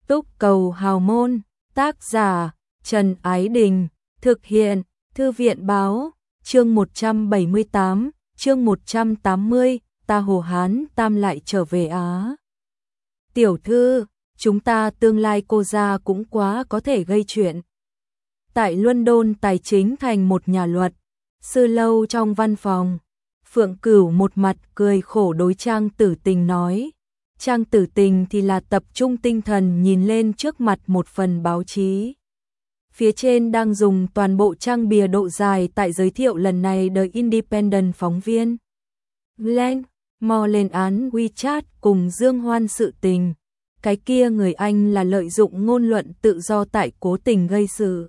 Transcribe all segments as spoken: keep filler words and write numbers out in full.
Túc Cầu Hào Môn, tác giả Trần Ái Đình, thực hiện Thư viện Báo, chương một trăm bảy mươi tám, chương một trăm tám mươi, ta Hồ Hán Tam lại trở về Á. Tiểu thư, chúng ta tương lai cô gia cũng quá có thể gây chuyện. Tại London tài chính thành một nhà luật, sư lâu trong văn phòng, Phượng Cửu một mặt cười khổ đối Trang Tử Tình nói. Trang Tử Tình thì là tập trung tinh thần nhìn lên trước mặt một phần báo chí. Phía trên đang dùng toàn bộ trang bìa độ dài tại giới thiệu lần này The Independent phóng viên. Glenn Moore lên án WeChat cùng Dương Hoan sự tình. Cái kia người Anh là lợi dụng ngôn luận tự do tại cố tình gây sự.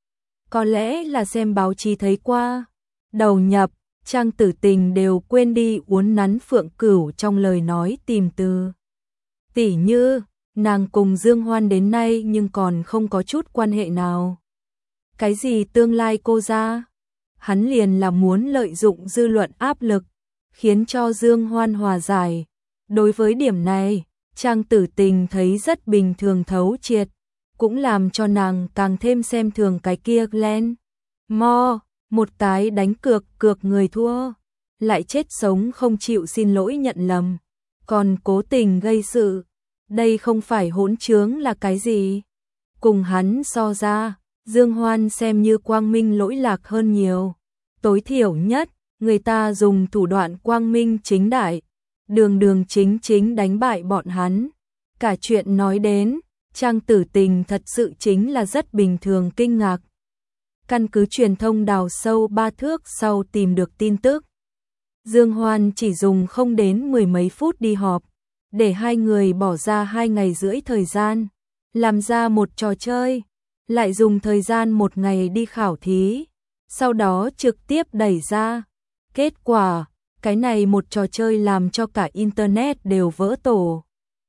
Có lẽ là xem báo chí thấy qua. Đầu nhập, Trang Tử Tình đều quên đi uốn nắn Phượng Cửu trong lời nói tìm từ. Tỉ như, nàng cùng Dương Hoan đến nay nhưng còn không có chút quan hệ nào. Cái gì tương lai cô gia? Hắn liền là muốn lợi dụng dư luận áp lực, khiến cho Dương Hoan hòa giải. Đối với điểm này, Trang Tử Tình thấy rất bình thường thấu triệt, cũng làm cho nàng càng thêm xem thường cái kia Glenn Moore, một cái đánh cược cược người thua, lại chết sống không chịu xin lỗi nhận lầm, còn cố tình gây sự. Đây không phải hỗn trướng là cái gì? Cùng hắn so ra, Dương Hoan xem như quang minh lỗi lạc hơn nhiều. Tối thiểu nhất, người ta dùng thủ đoạn quang minh chính đại, đường đường chính chính đánh bại bọn hắn. Cả chuyện nói đến, Trang Tử Tình thật sự chính là rất bình thường kinh ngạc. Căn cứ truyền thông đào sâu ba thước sau tìm được tin tức. Dương Hoan chỉ dùng không đến mười mấy phút đi họp, để hai người bỏ ra hai ngày rưỡi thời gian, làm ra một trò chơi, lại dùng thời gian một ngày đi khảo thí, sau đó trực tiếp đẩy ra. Kết quả, cái này một trò chơi làm cho cả Internet đều vỡ tổ.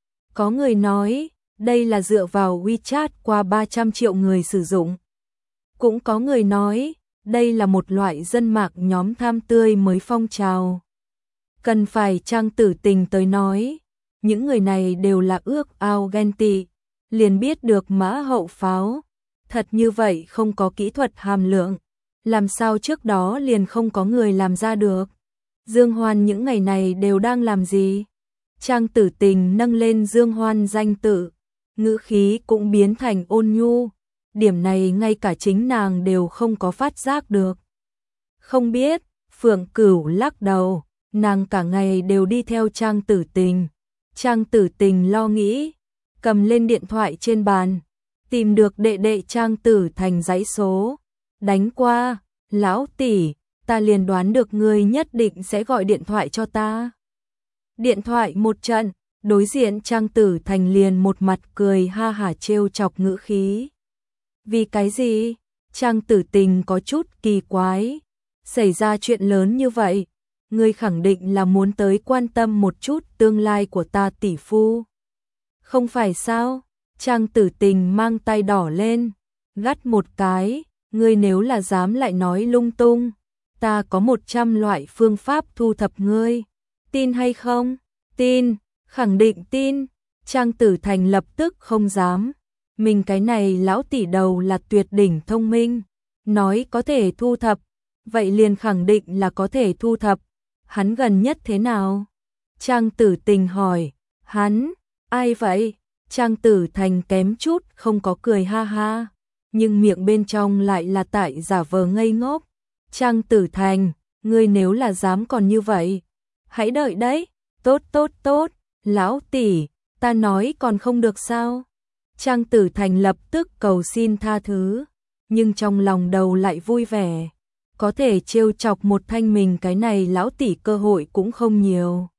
Có người nói, đây là dựa vào WeChat qua ba trăm triệu người sử dụng. Cũng có người nói, đây là một loại dân mạng nhóm tham tươi mới phong trào. Cần phải Trang Tử Tình tới nói, những người này đều là ước ao ghen tị, liền biết được mã hậu pháo. Thật như vậy không có kỹ thuật hàm lượng, làm sao trước đó liền không có người làm ra được. Dương Hoan những ngày này đều đang làm gì? Trang Tử Tình nâng lên Dương Hoan danh tự, ngữ khí cũng biến thành ôn nhu. Điểm này ngay cả chính nàng đều không có phát giác được. Không biết, Phượng Cửu lắc đầu, nàng cả ngày đều đi theo Trang Tử Tình. Trang Tử Tình lo nghĩ, cầm lên điện thoại trên bàn, tìm được đệ đệ Trang Tử Thành dãy số, đánh qua. Lão tỷ, ta liền đoán được ngươi nhất định sẽ gọi điện thoại cho ta. Điện thoại một trận, đối diện Trang Tử Thành liền một mặt cười ha hả trêu chọc ngữ khí. Vì cái gì? Trang Tử Tình có chút kỳ quái. Xảy ra chuyện lớn như vậy, ngươi khẳng định là muốn tới quan tâm một chút tương lai của ta tỷ phu. Không phải sao? Trang Tử Tình mang tay đỏ lên, gắt một cái, ngươi nếu là dám lại nói lung tung, ta có một trăm loại phương pháp thu thập ngươi. Tin hay không? Tin, khẳng định tin. Trang Tử Thành lập tức không dám. Mình cái này lão tỷ đầu là tuyệt đỉnh thông minh, nói có thể thu thập, vậy liền khẳng định là có thể thu thập. Hắn gần nhất thế nào? Trang Tử Tình hỏi. Hắn, ai vậy? Trang Tử Thành kém chút không có cười ha ha, nhưng miệng bên trong lại là tại giả vờ ngây ngốc. Trang Tử Thành, ngươi nếu là dám còn như vậy, hãy đợi đấy. Tốt tốt tốt, lão tỷ, ta nói còn không được sao? Trang Tử Thành lập tức cầu xin tha thứ, nhưng trong lòng đầu lại vui vẻ. Có thể trêu chọc một thanh mình cái này lão tỷ cơ hội cũng không nhiều.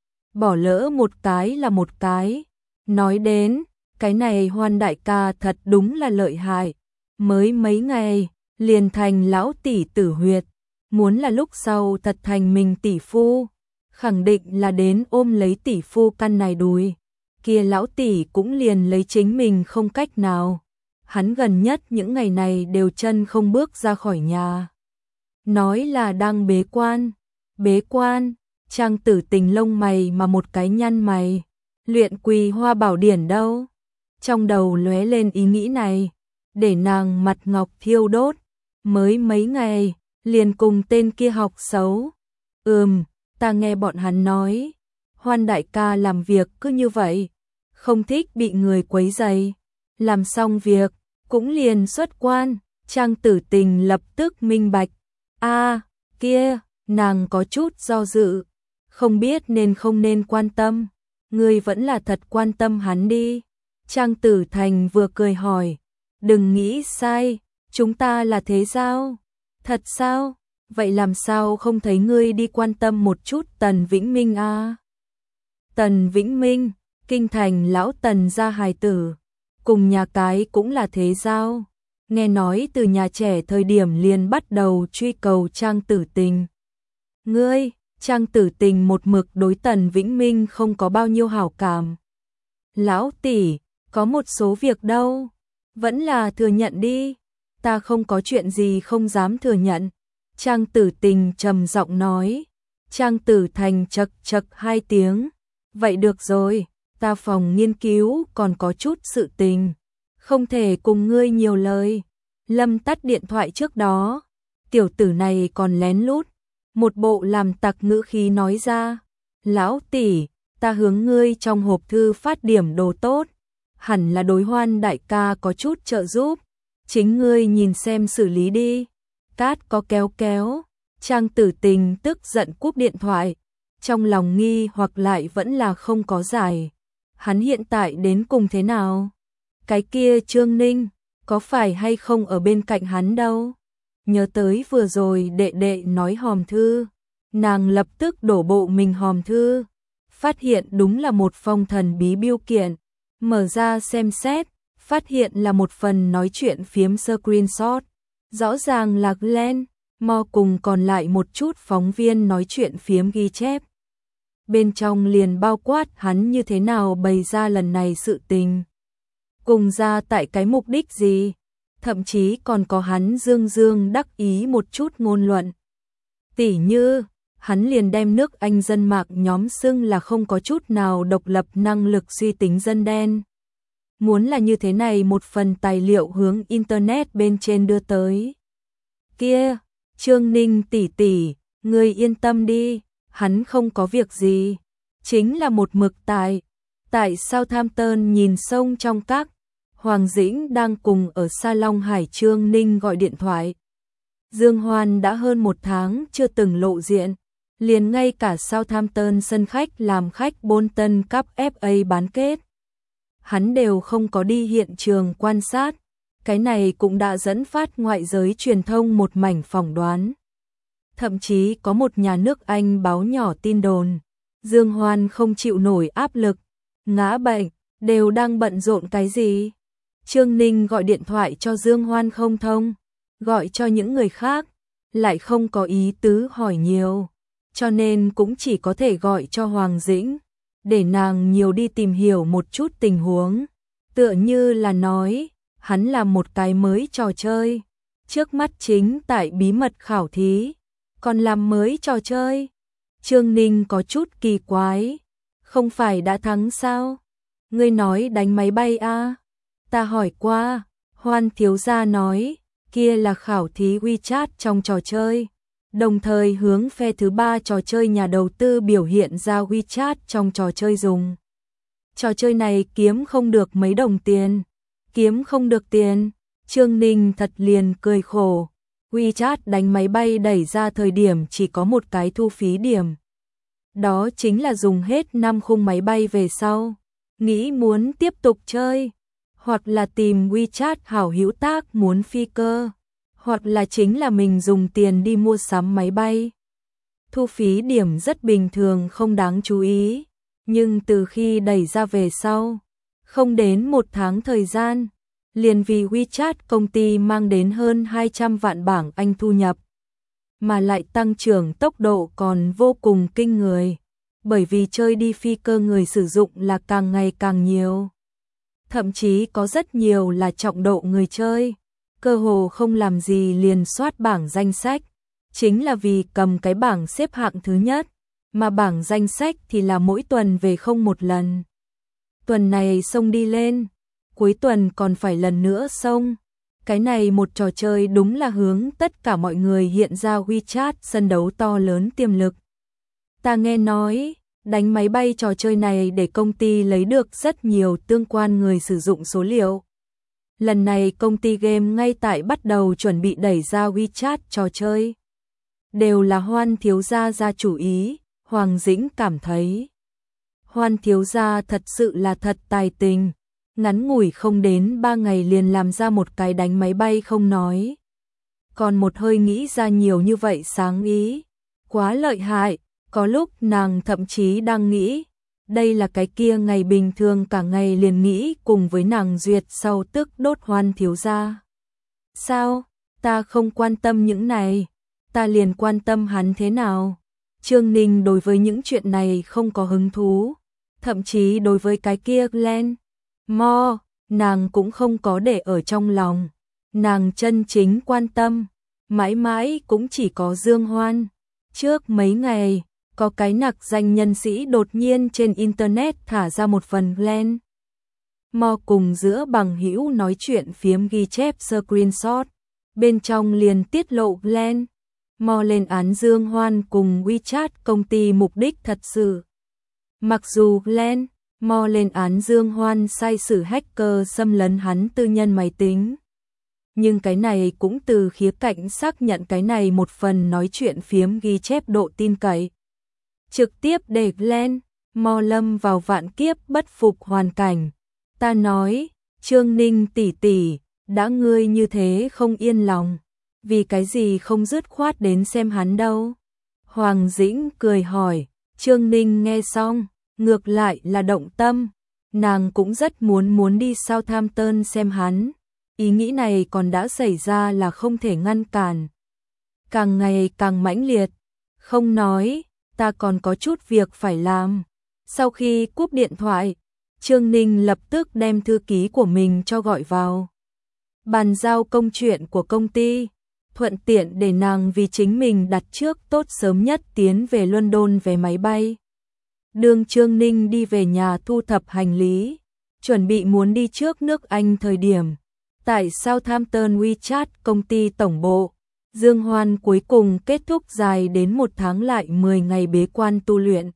Bỏ lỡ một cái là một cái. Nói đến, cái này Hoan đại ca thật đúng là lợi hại. Mới mấy ngày, liền thành lão tỷ tử huyệt. Muốn là lúc sau thật thành mình tỷ phu, khẳng định là đến ôm lấy tỷ phu căn này đùi. Kia lão tỷ cũng liền lấy chính mình không cách nào. Hắn gần nhất những ngày này đều chân không bước ra khỏi nhà. Nói là đang bế quan. Bế quan, Trang Tử Tình lông mày mà một cái nhăn mày. Luyện Quỳ Hoa Bảo Điển đâu? Trong đầu lóe lên ý nghĩ này, để nàng mặt ngọc thiêu đốt, mới mấy ngày, liền cùng tên kia học xấu. Ừm, ta nghe bọn hắn nói, Hoan đại ca làm việc cứ như vậy, không thích bị người quấy rầy, làm xong việc, cũng liền xuất quan. Trang Tử Tình lập tức minh bạch. A, kia, nàng có chút do dự, không biết nên không nên quan tâm, ngươi vẫn là thật quan tâm hắn đi. Trang Tử Thành vừa cười hỏi, đừng nghĩ sai, chúng ta là thế giao. Thật sao? Vậy làm sao không thấy ngươi đi quan tâm một chút Tần Vĩnh Minh a? Tần Vĩnh Minh, kinh thành lão Tần gia hài tử, cùng nhà cái cũng là thế giao. Nghe nói từ nhà trẻ thời điểm liền bắt đầu truy cầu Trang Tử Tình. Ngươi, Trang Tử Tình một mực đối Tần Vĩnh Minh không có bao nhiêu hảo cảm. Lão tỷ, có một số việc đâu, vẫn là thừa nhận đi, ta không có chuyện gì không dám thừa nhận. Trang Tử Tình trầm giọng nói. Trang Tử Thành chậc chậc hai tiếng, vậy được rồi, ta phòng nghiên cứu còn có chút sự tình, không thể cùng ngươi nhiều lời. Lâm tắt điện thoại trước đó, tiểu tử này còn lén lút, một bộ làm tặc ngữ khí nói ra, lão tỷ, ta hướng ngươi trong hộp thư phát điểm đồ tốt, hẳn là đối Hoan đại ca có chút trợ giúp, chính ngươi nhìn xem xử lý đi. Cát có kéo kéo, Trang Tử Tình tức giận cúp điện thoại, trong lòng nghi hoặc lại vẫn là không có giải. Hắn hiện tại đến cùng thế nào? Cái kia Trương Ninh, có phải hay không ở bên cạnh hắn đâu? Nhớ tới vừa rồi đệ đệ nói hòm thư, nàng lập tức đổ bộ mình hòm thư, phát hiện đúng là một phong thần bí bưu kiện, mở ra xem xét, phát hiện là một phần nói chuyện phiếm screenshot, rõ ràng là Glenn, Mo cùng còn lại một chút phóng viên nói chuyện phiếm ghi chép. Bên trong liền bao quát hắn như thế nào bày ra lần này sự tình, cùng ra tại cái mục đích gì, thậm chí còn có hắn dương dương đắc ý một chút ngôn luận. Tỉ như, hắn liền đem nước Anh dân mạc nhóm xưng là không có chút nào độc lập năng lực suy tính dân đen. Muốn là như thế này một phần tài liệu hướng Internet bên trên đưa tới. Kia, Trương Ninh tỷ tỷ, ngươi yên tâm đi, hắn không có việc gì, chính là một mực tại. Tại Southampton nhìn sông trong các, Hoàng Dĩnh đang cùng ở salon Hải Trương Ninh gọi điện thoại. Dương Hoan đã hơn một tháng chưa từng lộ diện, liền ngay cả Southampton sân khách làm khách Bolton Cup ép a bán kết, hắn đều không có đi hiện trường quan sát, cái này cũng đã dẫn phát ngoại giới truyền thông một mảnh phỏng đoán. Thậm chí có một nhà nước Anh báo nhỏ tin đồn, Dương Hoan không chịu nổi áp lực, ngã bệnh, đều đang bận rộn cái gì. Trương Ninh gọi điện thoại cho Dương Hoan không thông, gọi cho những người khác, lại không có ý tứ hỏi nhiều, cho nên cũng chỉ có thể gọi cho Hoàng Dĩnh, để nàng nhiều đi tìm hiểu một chút tình huống, tựa như là nói, hắn làm một cái mới trò chơi, trước mắt chính tại bí mật khảo thí, còn làm mới trò chơi. Trương Ninh có chút kỳ quái, không phải đã thắng sao? Ngươi nói đánh máy bay a? Ta hỏi qua, Hoan thiếu gia nói, kia là khảo thí WeChat trong trò chơi, đồng thời hướng phe thứ ba trò chơi nhà đầu tư biểu hiện ra WeChat trong trò chơi dùng. Trò chơi này kiếm không được mấy đồng tiền, kiếm không được tiền. Trương Ninh thật liền cười khổ, WeChat đánh máy bay đẩy ra thời điểm chỉ có một cái thu phí điểm. Đó chính là dùng hết năm khung máy bay về sau, nghĩ muốn tiếp tục chơi, hoặc là tìm WeChat hảo hữu tác muốn phi cơ, hoặc là chính là mình dùng tiền đi mua sắm máy bay. Thu phí điểm rất bình thường không đáng chú ý, nhưng từ khi đẩy ra về sau, không đến một tháng thời gian, liền vì WeChat công ty mang đến hơn hai trăm vạn bảng Anh thu nhập, mà lại tăng trưởng tốc độ còn vô cùng kinh người, bởi vì chơi đi phi cơ người sử dụng là càng ngày càng nhiều. Thậm chí có rất nhiều là trọng độ người chơi, cơ hồ không làm gì liền soát bảng danh sách, chính là vì cầm cái bảng xếp hạng thứ nhất, mà bảng danh sách thì là mỗi tuần về không một lần. Tuần này xông đi lên, cuối tuần còn phải lần nữa xông. Cái này một trò chơi đúng là hướng tất cả mọi người hiện ra WeChat sân đấu to lớn tiềm lực. Ta nghe nói, đánh máy bay trò chơi này để công ty lấy được rất nhiều tương quan người sử dụng số liệu. Lần này công ty game ngay tại bắt đầu chuẩn bị đẩy ra WeChat trò chơi. Đều là Hoan thiếu gia ra chủ ý, Hoàng Dĩnh cảm thấy. Hoan thiếu gia thật sự là thật tài tình, ngắn ngủi không đến ba ngày liền làm ra một cái đánh máy bay không nói. Còn một hơi nghĩ ra nhiều như vậy sáng ý, quá lợi hại, có lúc nàng thậm chí đang nghĩ, đây là cái kia ngày bình thường cả ngày liền nghĩ cùng với nàng duyệt sau tức đốt Hoan thiếu gia. Sao, ta không quan tâm những này, ta liền quan tâm hắn thế nào. Trương Ninh đối với những chuyện này không có hứng thú, thậm chí đối với cái kia Glenn Mo, nàng cũng không có để ở trong lòng. Nàng chân chính quan tâm, mãi mãi cũng chỉ có Dương Hoan. Trước mấy ngày, có cái nặc danh nhân sĩ đột nhiên trên Internet thả ra một phần Glenn Mo cùng giữa bằng hữu nói chuyện phiếm ghi chép screenshot. Bên trong liền tiết lộ Glenn Mo lên án Dương Hoan cùng WeChat công ty mục đích thật sự. Mặc dù Glenn Mo lên án Dương Hoan sai sử hacker xâm lấn hắn tư nhân máy tính, nhưng cái này cũng từ khía cạnh xác nhận cái này một phần nói chuyện phiếm ghi chép độ tin cậy. Trực tiếp để Glenn Mo lâm vào vạn kiếp bất phục hoàn cảnh. Ta nói, Trương Ninh tỷ tỷ, đã ngươi như thế không yên lòng, vì cái gì không dứt khoát đến xem hắn đâu? Hoàng Dĩnh cười hỏi. Trương Ninh nghe xong, ngược lại là động tâm, nàng cũng rất muốn muốn đi Southampton xem hắn. Ý nghĩ này còn đã xảy ra là không thể ngăn cản. Càng ngày càng mãnh liệt, không nói, ta còn có chút việc phải làm. Sau khi cúp điện thoại, Trương Ninh lập tức đem thư ký của mình cho gọi vào. Bàn giao công chuyện của công ty, thuận tiện để nàng vì chính mình đặt trước tốt sớm nhất tiến về London về máy bay. Đường Trương Ninh đi về nhà thu thập hành lý, chuẩn bị muốn đi trước nước Anh thời điểm. Tại Southampton WeChat công ty tổng bộ, Dương Hoan cuối cùng kết thúc dài đến một tháng lại mười ngày bế quan tu luyện.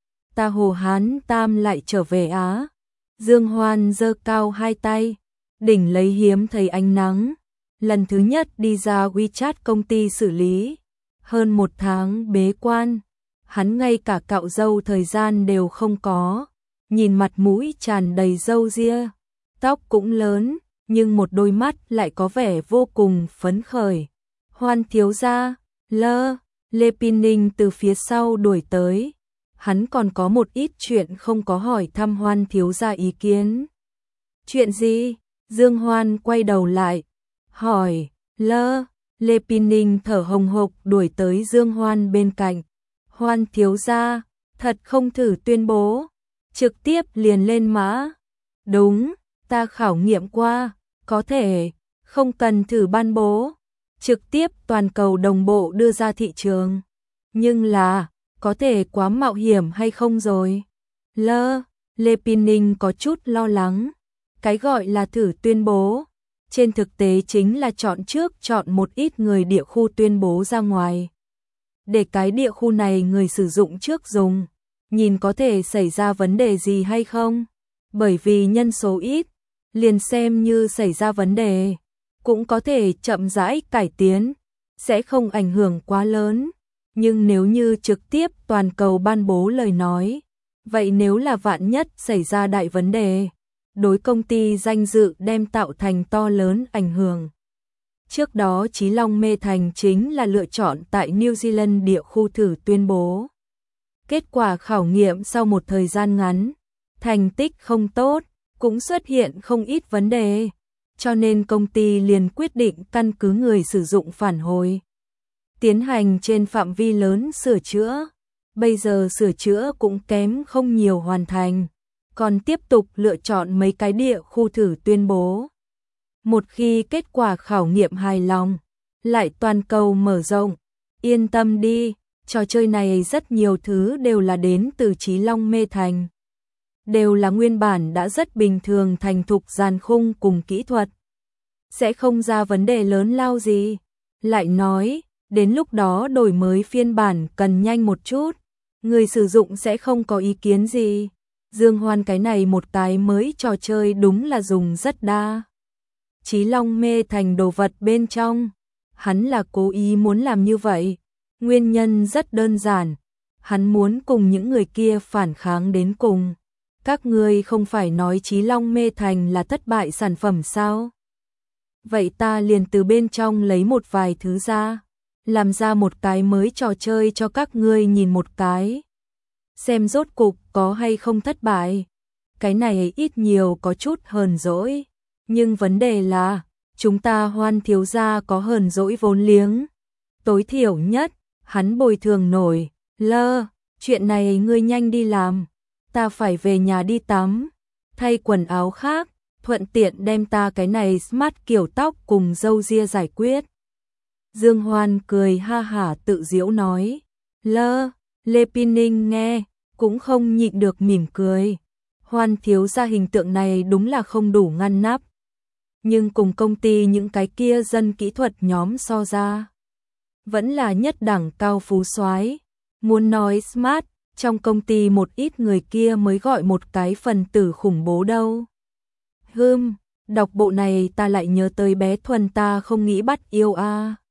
Ta Hồ Hán Tam lại trở về Á. Dương Hoan giơ cao hai tay, đỉnh lấy hiếm thấy ánh nắng. Lần thứ nhất đi ra WeChat công ty xử lý. Hơn một tháng bế quan, hắn ngay cả cạo râu thời gian đều không có. Nhìn mặt mũi tràn đầy râu ria, tóc cũng lớn, nhưng một đôi mắt lại có vẻ vô cùng phấn khởi. Hoan thiếu gia, lơ, Lê Pin Ninh từ phía sau đuổi tới. Hắn còn có một ít chuyện không có hỏi thăm Hoan thiếu gia ý kiến. Chuyện gì? Dương Hoan quay đầu lại, hỏi, lơ, Lê Pin Ninh thở hồng hộc đuổi tới Dương Hoan bên cạnh. Hoan thiếu gia, thật không thử tuyên bố, trực tiếp liền lên mã. Đúng, ta khảo nghiệm qua, có thể, không cần thử ban bố, trực tiếp toàn cầu đồng bộ đưa ra thị trường. Nhưng là, có thể quá mạo hiểm hay không rồi? Lơ, Lê Pin Ninh có chút lo lắng. Cái gọi là thử tuyên bố, trên thực tế chính là chọn trước chọn một ít người địa khu tuyên bố ra ngoài. Để cái địa khu này người sử dụng trước dùng, nhìn có thể xảy ra vấn đề gì hay không. Bởi vì nhân số ít, liền xem như xảy ra vấn đề, cũng có thể chậm rãi cải tiến, sẽ không ảnh hưởng quá lớn. Nhưng nếu như trực tiếp toàn cầu ban bố lời nói, vậy nếu là vạn nhất xảy ra đại vấn đề, đối công ty danh dự đem tạo thành to lớn ảnh hưởng. Trước đó Chí Long Mê Thành chính là lựa chọn tại New Zealand địa khu thử tuyên bố. Kết quả khảo nghiệm sau một thời gian ngắn, thành tích không tốt, cũng xuất hiện không ít vấn đề, cho nên công ty liền quyết định căn cứ người sử dụng phản hồi, tiến hành trên phạm vi lớn sửa chữa. Bây giờ sửa chữa cũng kém không nhiều hoàn thành, còn tiếp tục lựa chọn mấy cái địa khu thử tuyên bố. Một khi kết quả khảo nghiệm hài lòng, lại toàn cầu mở rộng. Yên tâm đi, trò chơi này rất nhiều thứ đều là đến từ Chí Long Mê Thành. đều là nguyên bản đã rất bình thường thành thục dàn khung cùng kỹ thuật. Sẽ không ra vấn đề lớn lao gì. Lại nói, đến lúc đó đổi mới phiên bản cần nhanh một chút, người sử dụng sẽ không có ý kiến gì. Dương Hoan cái này một cái mới trò chơi đúng là dùng rất đa. Chí Long mê thành đồ vật bên trong. Hắn là cố ý muốn làm như vậy. Nguyên nhân rất đơn giản. Hắn muốn cùng những người kia phản kháng đến cùng. Các ngươi không phải nói Chí Long mê thành là thất bại sản phẩm sao? Vậy ta liền từ bên trong lấy một vài thứ ra, làm ra một cái mới trò chơi cho các ngươi nhìn một cái. Xem rốt cục có hay không thất bại. Cái này ít nhiều có chút hờn dỗi. Nhưng vấn đề là, chúng ta Hoan thiếu gia có hờn dỗi vốn liếng. Tối thiểu nhất, hắn bồi thường nổi. Lơ, chuyện này ngươi nhanh đi làm. Ta phải về nhà đi tắm, thay quần áo khác, thuận tiện đem ta cái này smart kiểu tóc cùng râu ria giải quyết. Dương Hoan cười ha hả tự giễu nói. Lơ, Lê Pin Ninh nghe, cũng không nhịn được mỉm cười. Hoan thiếu gia hình tượng này đúng là không đủ ngăn nắp. Nhưng cùng công ty những cái kia dân kỹ thuật nhóm so ra, vẫn là nhất đẳng cao phú soái. Muốn nói smart, trong công ty một ít người kia mới gọi một cái phần tử khủng bố đâu. Hừm, đọc bộ này ta lại nhớ tới bé Thuần ta không nghĩ bắt yêu a. À.